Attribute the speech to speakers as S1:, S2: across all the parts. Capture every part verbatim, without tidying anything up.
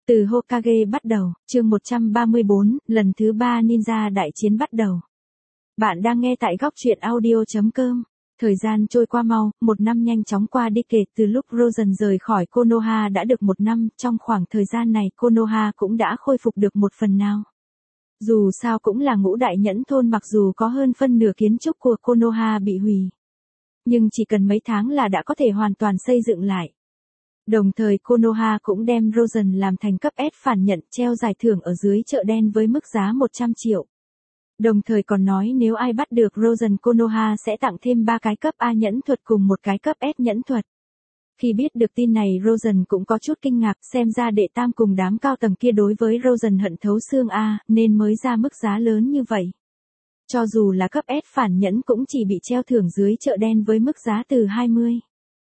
S1: Từ Hokage bắt đầu, chương một trăm ba mươi bốn, lần thứ ba ninja đại chiến bắt đầu. Bạn đang nghe tại góc truyện audio chấm com. Thời gian trôi qua mau, một năm nhanh chóng qua đi, kể từ lúc Rosen rời khỏi Konoha đã được một năm, trong khoảng thời gian này Konoha cũng đã khôi phục được một phần nào. Dù sao cũng là ngũ đại nhẫn thôn, mặc dù có hơn phân nửa kiến trúc của Konoha bị hủy. Nhưng chỉ cần mấy tháng là đã có thể hoàn toàn xây dựng lại. Đồng thời Konoha cũng đem Rosen làm thành cấp S phản nhận, treo giải thưởng ở dưới chợ đen với mức giá một trăm triệu. Đồng thời còn nói nếu ai bắt được Rosen, Konoha sẽ tặng thêm ba cái cấp A nhẫn thuật cùng một cái cấp S nhẫn thuật. Khi biết được tin này Rosen cũng có chút kinh ngạc, xem ra đệ tam cùng đám cao tầng kia đối với Rosen hận thấu xương A, nên mới ra mức giá lớn như vậy. Cho dù là cấp S phản nhẫn cũng chỉ bị treo thưởng dưới chợ đen với mức giá từ hai mươi,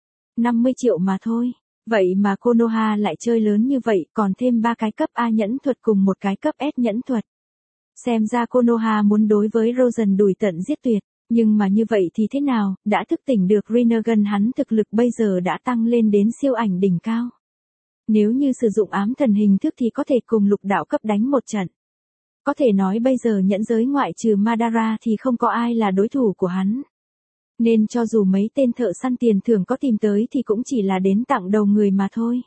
S1: năm mươi triệu mà thôi. Vậy mà Konoha lại chơi lớn như vậy, còn thêm ba cái cấp A nhẫn thuật cùng một cái cấp S nhẫn thuật. Xem ra Konoha muốn đối với Rosen đuổi tận giết tuyệt, nhưng mà như vậy thì thế nào, đã thức tỉnh được Rinnegan, hắn thực lực bây giờ đã tăng lên đến siêu ảnh đỉnh cao. Nếu như sử dụng ám thần hình thức thì có thể cùng lục đạo cấp đánh một trận. Có thể nói bây giờ nhẫn giới ngoại trừ Madara thì không có ai là đối thủ của hắn. Nên cho dù mấy tên thợ săn tiền thưởng có tìm tới thì cũng chỉ là đến tặng đầu người mà thôi.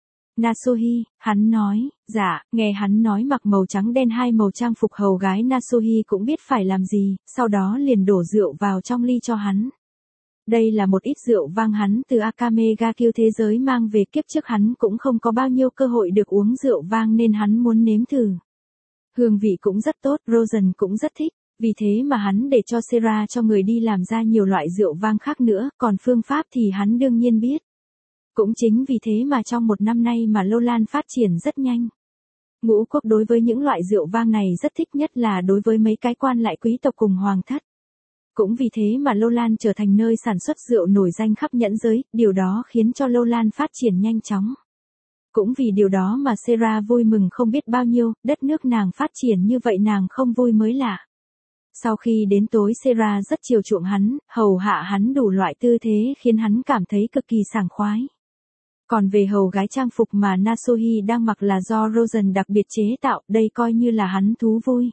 S1: Nasuhi, hắn nói, dạ, nghe hắn nói mặc màu trắng đen hai màu trang phục hầu gái Nasuhi cũng biết phải làm gì, sau đó liền đổ rượu vào trong ly cho hắn. Đây là một ít rượu vang hắn từ Akame ga Kill thế giới mang về, kiếp trước hắn cũng không có bao nhiêu cơ hội được uống rượu vang nên hắn muốn nếm thử. Hương vị cũng rất tốt, Rosen cũng rất thích. Vì thế mà hắn để cho Sera cho người đi làm ra nhiều loại rượu vang khác nữa, còn phương pháp thì hắn đương nhiên biết. Cũng chính vì thế mà trong một năm nay mà Lâu Lan phát triển rất nhanh. Ngũ quốc đối với những loại rượu vang này rất thích, nhất là đối với mấy cái quan lại quý tộc cùng hoàng thất. Cũng vì thế mà Lâu Lan trở thành nơi sản xuất rượu nổi danh khắp nhẫn giới, điều đó khiến cho Lâu Lan phát triển nhanh chóng. Cũng vì điều đó mà Sera vui mừng không biết bao nhiêu, đất nước nàng phát triển như vậy nàng không vui mới lạ. Sau khi đến tối Sera rất chiều chuộng hắn, hầu hạ hắn đủ loại tư thế khiến hắn cảm thấy cực kỳ sảng khoái. Còn về hầu gái trang phục mà Nasuhi đang mặc là do Rosen đặc biệt chế tạo, đây coi như là hắn thú vui.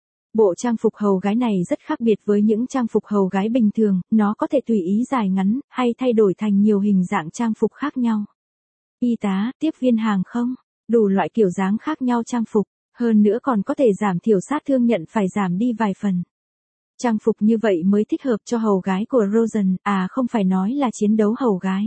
S1: Bộ trang phục hầu gái này rất khác biệt với những trang phục hầu gái bình thường, nó có thể tùy ý dài ngắn, hay thay đổi thành nhiều hình dạng trang phục khác nhau. Y tá, tiếp viên hàng không, đủ loại kiểu dáng khác nhau trang phục. Hơn nữa còn có thể giảm thiểu sát thương nhận phải giảm đi vài phần. Trang phục như vậy mới thích hợp cho hầu gái của Rosen, à không phải nói là chiến đấu hầu gái.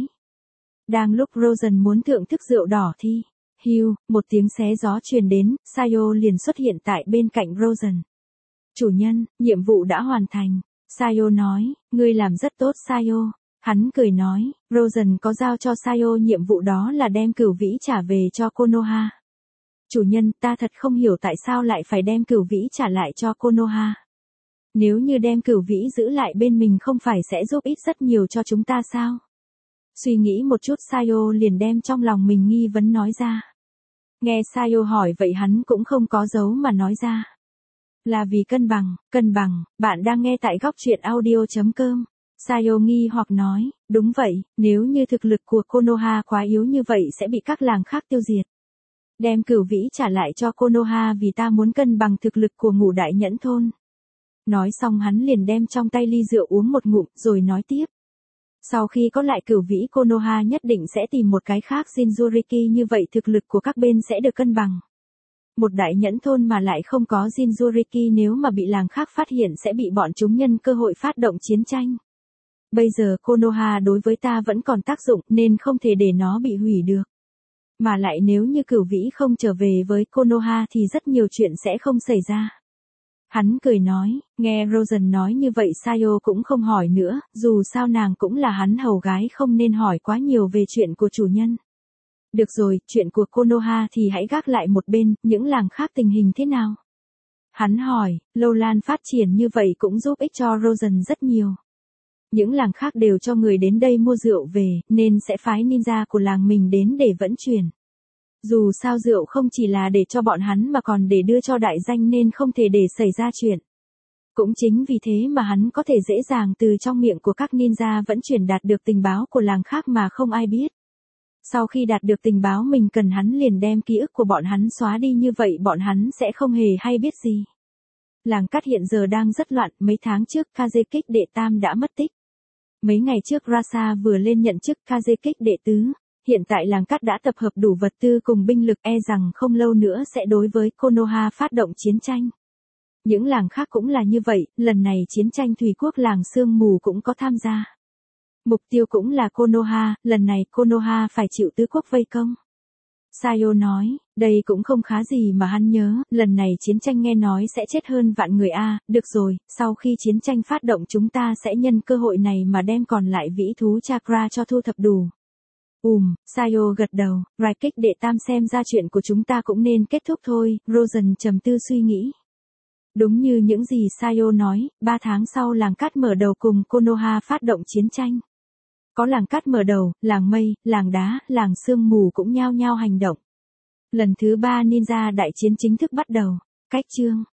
S1: Đang lúc Rosen muốn thưởng thức rượu đỏ thì, hiu, một tiếng xé gió truyền đến, Sayo liền xuất hiện tại bên cạnh Rosen. Chủ nhân, nhiệm vụ đã hoàn thành. Sayo nói, ngươi làm rất tốt Sayo. Hắn cười nói, Rosen có giao cho Sayo nhiệm vụ đó là đem cửu vĩ trả về cho Konoha. Chủ nhân, ta thật không hiểu tại sao lại phải đem cửu vĩ trả lại cho Konoha. Nếu như đem cửu vĩ giữ lại bên mình không phải sẽ giúp ích rất nhiều cho chúng ta sao? Suy nghĩ một chút Sayo liền đem trong lòng mình nghi vấn nói ra. Nghe Sayo hỏi vậy hắn cũng không có giấu mà nói ra. Là vì cân bằng, cân bằng, bạn đang nghe tại góc truyện audio chấm com. Sayo nghi hoặc nói, đúng vậy, nếu như thực lực của Konoha quá yếu như vậy sẽ bị các làng khác tiêu diệt. Đem cửu vĩ trả lại cho Konoha vì ta muốn cân bằng thực lực của ngũ đại nhẫn thôn. Nói xong hắn liền đem trong tay ly rượu uống một ngụm rồi nói tiếp. Sau khi có lại cửu vĩ Konoha nhất định sẽ tìm một cái khác Jinchuriki, như vậy thực lực của các bên sẽ được cân bằng. Một đại nhẫn thôn mà lại không có Jinchuriki, nếu mà bị làng khác phát hiện sẽ bị bọn chúng nhân cơ hội phát động chiến tranh. Bây giờ Konoha đối với ta vẫn còn tác dụng nên không thể để nó bị hủy được. Mà lại nếu như cửu vĩ không trở về với Konoha thì rất nhiều chuyện sẽ không xảy ra. Hắn cười nói, nghe Rosen nói như vậy Sayo cũng không hỏi nữa, dù sao nàng cũng là hắn hầu gái không nên hỏi quá nhiều về chuyện của chủ nhân. Được rồi, chuyện của Konoha thì hãy gác lại một bên, những làng khác tình hình thế nào? Hắn hỏi, Lâu Lan phát triển như vậy cũng giúp ích cho Rosen rất nhiều. Những làng khác đều cho người đến đây mua rượu về, nên sẽ phái ninja của làng mình đến để vận chuyển. Dù sao rượu không chỉ là để cho bọn hắn mà còn để đưa cho đại danh nên không thể để xảy ra chuyện. Cũng chính vì thế mà hắn có thể dễ dàng từ trong miệng của các ninja vẫn truyền đạt được tình báo của làng khác mà không ai biết. Sau khi đạt được tình báo mình cần hắn liền đem ký ức của bọn hắn xóa đi, như vậy bọn hắn sẽ không hề hay biết gì. Làng cát hiện giờ đang rất loạn, mấy tháng trước Kazekik đệ tam đã mất tích. Mấy ngày trước Rasa vừa lên nhận chức Kazekik đệ tứ, hiện tại làng cát đã tập hợp đủ vật tư cùng binh lực, e rằng không lâu nữa sẽ đối với Konoha phát động chiến tranh. Những làng khác cũng là như vậy, lần này chiến tranh thủy quốc làng sương mù cũng có tham gia. Mục tiêu cũng là Konoha, lần này Konoha phải chịu tứ quốc vây công. Sayo nói, đây cũng không khá gì mà hắn nhớ, lần này chiến tranh nghe nói sẽ chết hơn vạn người a. Được rồi, sau khi chiến tranh phát động chúng ta sẽ nhân cơ hội này mà đem còn lại vĩ thú chakra cho thu thập đủ. Ùm, Sayo gật đầu, Raikik đệ tam xem ra chuyện của chúng ta cũng nên kết thúc thôi, Rosen trầm tư suy nghĩ. Đúng như những gì Sayo nói, ba tháng sau làng cát mở đầu cùng Konoha phát động chiến tranh. Có làng cát mở đầu, làng mây, làng đá, làng sương mù cũng nhao nhao hành động. Lần thứ ba ninja đại chiến chính thức bắt đầu. Cách chương